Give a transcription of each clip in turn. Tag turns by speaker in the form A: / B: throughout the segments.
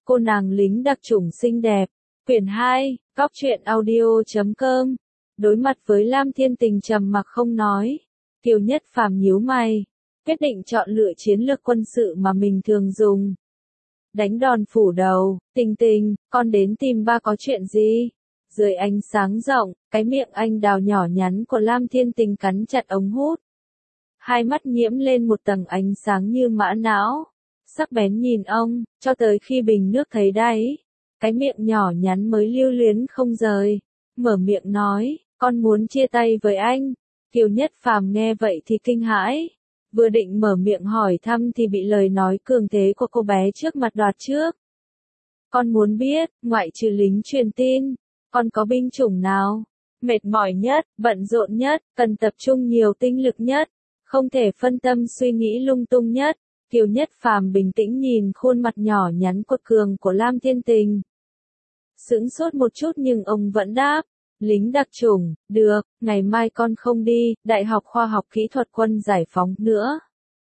A: Cô nàng lính đặc chủng xinh đẹp. Quyển 2, Góc truyện audio.com. Đối mặt với Lam Thiên Tình trầm mặc không nói. Kiều Nhất Phàm nhíu mày, quyết định chọn lựa chiến lược quân sự mà mình thường dùng. Đánh đòn phủ đầu. Tình Tình, con đến tìm ba có chuyện gì? Dưới ánh sáng rộng, cái miệng anh đào nhỏ nhắn của Lam Thiên Tình cắn chặt ống hút. Hai mắt nhiễm lên một tầng ánh sáng như mã não. Sắc bén nhìn ông, cho tới khi bình nước thấy đáy. Cái miệng nhỏ nhắn mới lưu luyến không rời. Mở miệng nói, con muốn chia tay với anh. Kiều Nhất Phàm nghe vậy thì kinh hãi. Vừa định mở miệng hỏi thăm thì bị lời nói cường thế của cô bé trước mặt đoạt trước. Con muốn biết, ngoại trừ lính truyền tin, con có binh chủng nào? Mệt mỏi nhất, bận rộn nhất, cần tập trung nhiều tinh lực nhất, không thể phân tâm suy nghĩ lung tung nhất. Kiều Nhất Phàm bình tĩnh nhìn khuôn mặt nhỏ nhắn quật cường của Lam Thiên Tình. Sững sốt một chút nhưng ông vẫn đáp. Lính đặc chủng, được, ngày mai con không đi, Đại học Khoa học Kỹ thuật Quân Giải phóng nữa.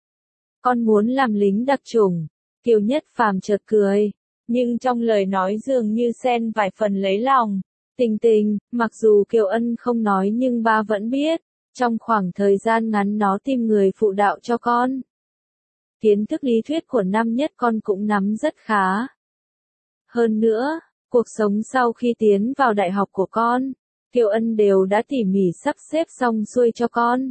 A: Con muốn làm lính đặc chủng. Kiều Nhất Phàm chợt cười, nhưng trong lời nói dường như xen vài phần lấy lòng. Tình Tình, mặc dù Kiều Ân không nói nhưng ba vẫn biết, trong khoảng thời gian ngắn nó tìm người phụ đạo cho con. Kiến thức lý thuyết của năm nhất con cũng nắm rất khá. Hơn nữa, cuộc sống sau khi tiến vào đại học của con, Kiều Ân đều đã tỉ mỉ sắp xếp xong xuôi cho con.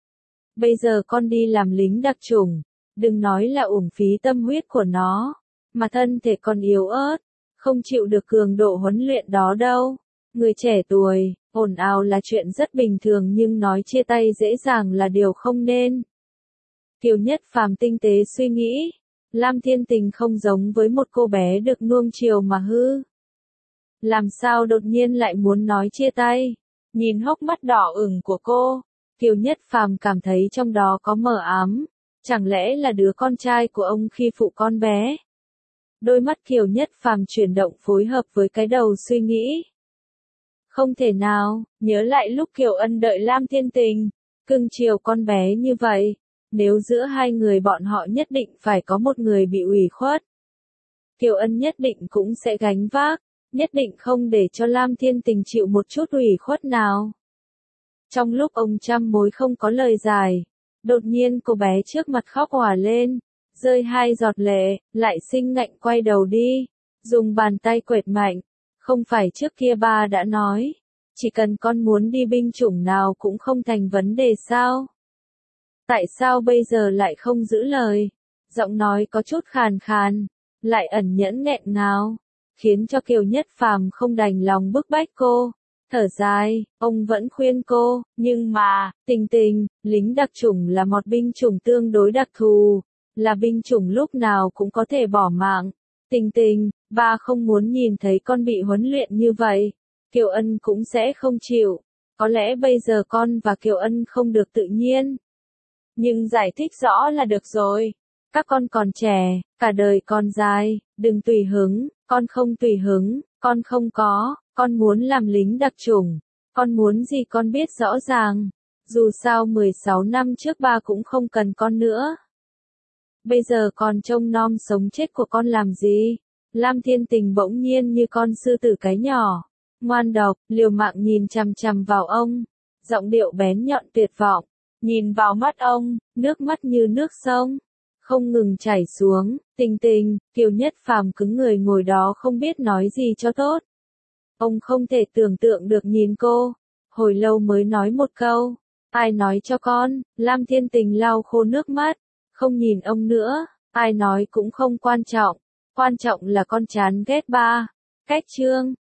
A: Bây giờ con đi làm lính đặc chủng, đừng nói là uổng phí tâm huyết của nó, mà thân thể còn yếu ớt, không chịu được cường độ huấn luyện đó đâu. Người trẻ tuổi, ồn ào là chuyện rất bình thường nhưng nói chia tay dễ dàng là điều không nên. Kiều Nhất Phàm tinh tế suy nghĩ, Lam Thiên Tình không giống với một cô bé được nuông chiều mà hư. Làm sao đột nhiên lại muốn nói chia tay? Nhìn hốc mắt đỏ ửng của cô, Kiều Nhất Phàm cảm thấy trong đó có mờ ám. Chẳng lẽ là đứa con trai của ông khi phụ con bé? Đôi mắt Kiều Nhất Phàm chuyển động phối hợp với cái đầu suy nghĩ. Không thể nào, nhớ lại lúc Kiều Ân đợi Lam Thiên Tình, cưng chiều con bé như vậy. Nếu giữa hai người bọn họ nhất định phải có một người bị ủy khuất. Kiều Ân nhất định cũng sẽ gánh vác, nhất định không để cho Lam Thiên Tình chịu một chút ủy khuất nào. Trong lúc ông trăm mối không có lời giải, đột nhiên cô bé trước mặt khóc òa lên, rơi hai giọt lệ, lại sinh ngạnh quay đầu đi, dùng bàn tay quệt mạnh. Không phải trước kia ba đã nói, chỉ cần con muốn đi binh chủng nào cũng không thành vấn đề sao? Tại sao bây giờ lại không giữ lời? Giọng nói có chút khàn khàn, lại ẩn nhẫn nghẹn ngào, khiến cho Kiều Nhất Phàm không đành lòng bức bách cô. Thở dài, ông vẫn khuyên cô, nhưng mà, Tình Tình, lính đặc chủng là một binh chủng tương đối đặc thù, là binh chủng lúc nào cũng có thể bỏ mạng. Tình Tình, ba không muốn nhìn thấy con bị huấn luyện như vậy. Kiều Ân cũng sẽ không chịu. Có lẽ bây giờ con và Kiều Ân không được tự nhiên. Nhưng giải thích rõ là được rồi. Các con còn trẻ, cả đời còn dài, đừng tùy hứng, con không tùy hứng, con không có, con muốn làm lính đặc chủng. Con muốn gì con biết rõ ràng. Dù sao 16 năm trước ba cũng không cần con nữa. Bây giờ còn trông nom sống chết của con làm gì? Lam Thiên Tình bỗng nhiên như con sư tử cái nhỏ, ngoan độc, liều mạng nhìn chằm chằm vào ông, giọng điệu bén nhọn tuyệt vọng, nhìn vào mắt ông, nước mắt như nước sông, không ngừng chảy xuống. Tình Tình, Kiều Nhất Phàm cứng người ngồi đó không biết nói gì cho tốt. Ông không thể tưởng tượng được nhìn cô, hồi lâu mới nói một câu, ai nói cho con? Lam Thiên Tình lau khô nước mắt, không nhìn ông nữa, ai nói cũng không quan trọng. Quan trọng là con chán ghét ba. Cách chương.